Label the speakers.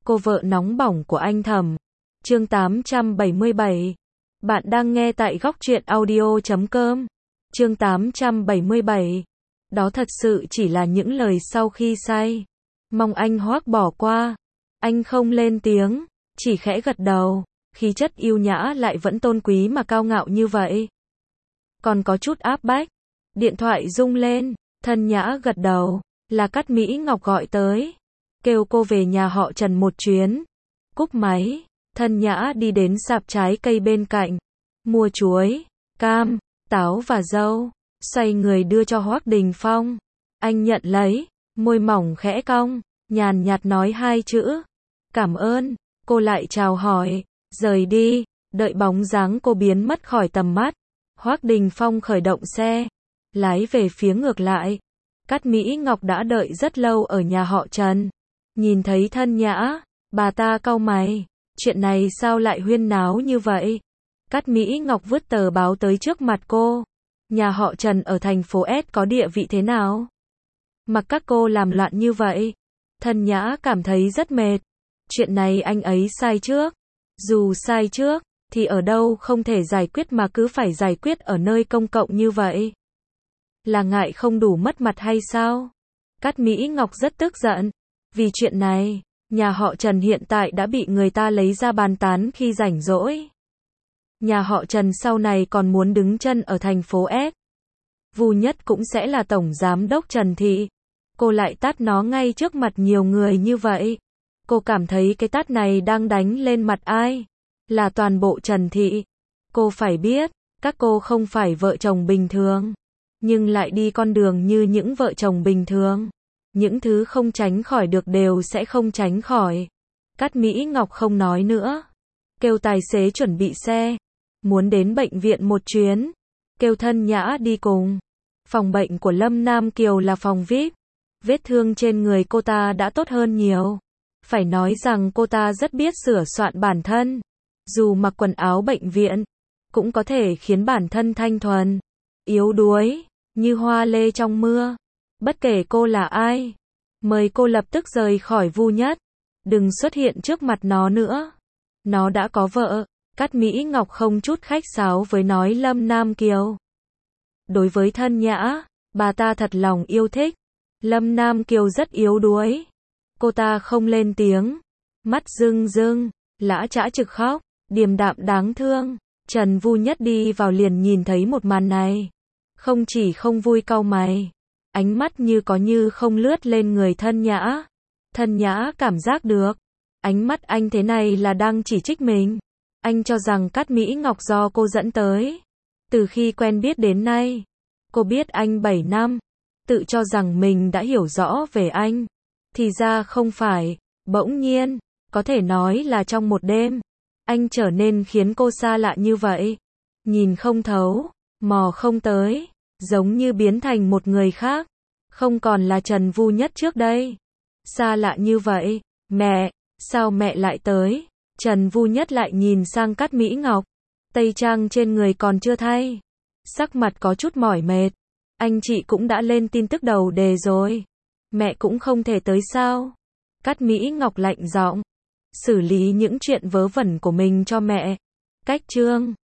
Speaker 1: cô vợ nóng bỏng của anh Thẩm. Chương 877. Bạn đang nghe tại góc truyện audio.com. Chương 877. Đó thật sự chỉ là những lời sau khi say. Mong anh Hoác bỏ qua. Anh không lên tiếng, chỉ khẽ gật đầu, khí chất yêu nhã lại vẫn tôn quý mà cao ngạo như vậy. Còn có chút áp bách. Điện thoại rung lên, Thân Nhã gật đầu, là Cát Mỹ Ngọc gọi tới, kêu cô về nhà họ Trần một chuyến. Cúp máy, Thân Nhã đi đến sạp trái cây bên cạnh, mua chuối, cam, táo và dâu, xoay người đưa cho Hoác Đình Phong. Anh nhận lấy, môi mỏng khẽ cong, nhàn nhạt nói hai chữ, cảm ơn. Cô lại chào hỏi, rời đi, đợi bóng dáng cô biến mất khỏi tầm mắt. Hoác Đình Phong khởi động xe, lái về phía ngược lại. Cát Mỹ Ngọc đã đợi rất lâu ở nhà họ Trần. Nhìn thấy Thân Nhã, bà ta cau mày, chuyện này sao lại huyên náo như vậy? Cát Mỹ Ngọc vứt tờ báo tới trước mặt cô. Nhà họ Trần ở thành phố S có địa vị thế nào? Mặc các cô làm loạn như vậy. Thân Nhã cảm thấy rất mệt. Chuyện này anh ấy sai trước. Dù sai trước, thì ở đâu không thể giải quyết mà cứ phải giải quyết ở nơi công cộng như vậy. Là ngại không đủ mất mặt hay sao? Cát Mỹ Ngọc rất tức giận. Vì chuyện này, nhà họ Trần hiện tại đã bị người ta lấy ra bàn tán khi rảnh rỗi. Nhà họ Trần sau này còn muốn đứng chân ở thành phố S. Vu Nhất cũng sẽ là tổng giám đốc Trần Thị. Cô lại tát nó ngay trước mặt nhiều người như vậy. Cô cảm thấy cái tát này đang đánh lên mặt ai? Là toàn bộ Trần Thị. Cô phải biết, các cô không phải vợ chồng bình thường, nhưng lại đi con đường như những vợ chồng bình thường. Những thứ không tránh khỏi được đều sẽ không tránh khỏi. Cát Mỹ Ngọc không nói nữa, kêu tài xế chuẩn bị xe, muốn đến bệnh viện một chuyến, kêu Thân Nhã đi cùng. Phòng bệnh của Lâm Nam Kiều là phòng VIP. Vết thương trên người cô ta đã tốt hơn nhiều. Phải nói rằng cô ta rất biết sửa soạn bản thân. Dù mặc quần áo bệnh viện, cũng có thể khiến bản thân thanh thuần, yếu đuối, như hoa lê trong mưa. Bất kể cô là ai, mời cô lập tức rời khỏi Vu Nhất. Đừng xuất hiện trước mặt nó nữa. Nó đã có vợ. Cát Mỹ Ngọc không chút khách sáo với nói Lâm Nam Kiều. Đối với Thân Nhã, bà ta thật lòng yêu thích. Lâm Nam Kiều rất yếu đuối. Cô ta không lên tiếng, mắt rưng rưng, lã chã trực khóc, điềm đạm đáng thương. Trần Vu Nhất đi vào liền nhìn thấy một màn này. Không chỉ không vui cau mày, ánh mắt như có như không lướt lên người Thân Nhã. Thân Nhã cảm giác được, ánh mắt anh thế này là đang chỉ trích mình. Anh cho rằng Cát Mỹ Ngọc do cô dẫn tới. Từ khi quen biết đến nay, cô biết anh 7 năm, tự cho rằng mình đã hiểu rõ về anh. Thì ra không phải, bỗng nhiên, có thể nói là trong một đêm, anh trở nên khiến cô xa lạ như vậy. Nhìn không thấu, mò không tới, giống như biến thành một người khác. Không còn là Trần Vu Nhất trước đây. Xa lạ như vậy, mẹ, sao mẹ lại tới? Trần Vu Nhất lại nhìn sang Cát Mỹ Ngọc. Tây trang trên người còn chưa thay. Sắc mặt có chút mỏi mệt. Anh chị cũng đã lên tin tức đầu đề rồi. Mẹ cũng không thể tới sao? Cát Mỹ Ngọc lạnh giọng. Xử lý những chuyện vớ vẩn của mình cho mẹ. Cách chương